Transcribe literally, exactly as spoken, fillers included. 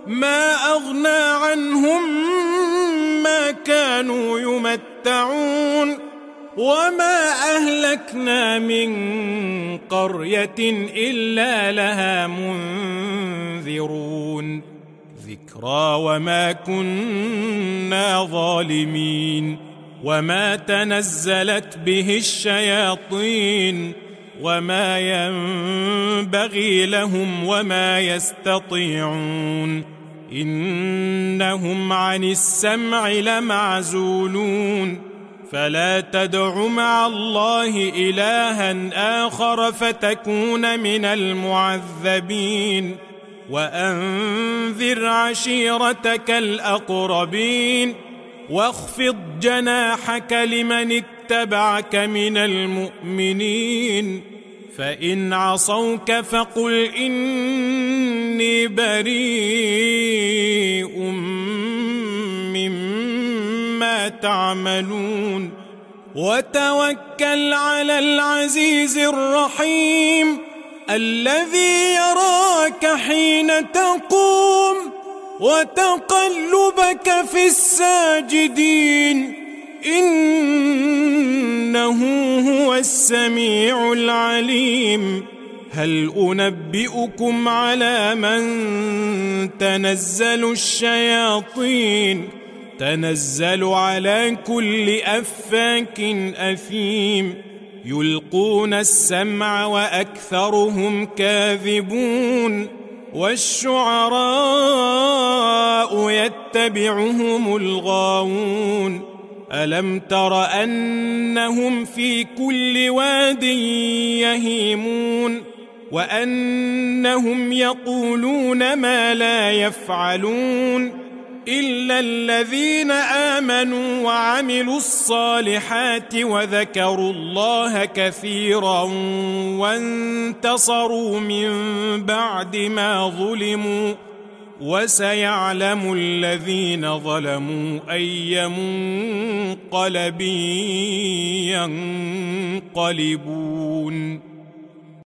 ما أغنى عنهم ما كانوا يمتعون وما أهلكنا من قرية إلا لها منذرون ذكرى وما كنا ظالمين وما تنزلت به الشياطين وما ينبغي لهم وما يستطيعون إنهم عن السمع لمعزولون فلا تدع مع الله إلها آخر فتكون من المعذبين وأنذر عشيرتك الأقربين واخفض جناحك لمن اتبعك من المؤمنين فإن عصوك فقل إني بريء مما تعملون وتوكل على العزيز الرحيم الذي يراك حين تقوم وتقلبك في الساجدين إنه هو السميع العليم هل أنبئكم على من تنزل الشياطين تنزل على كل أفاك أثيم يلقون السمع وأكثرهم كاذبون والشعراء يتبعهم الغاوون ألم تر أنهم في كل واد يهيمون وأنهم يقولون ما لا يفعلون إلا الذين آمنوا وعملوا الصالحات وذكروا الله كثيرا وانتصروا من بعد ما ظلموا وسيعلم الذين ظلموا أي منقلب ينقلبون.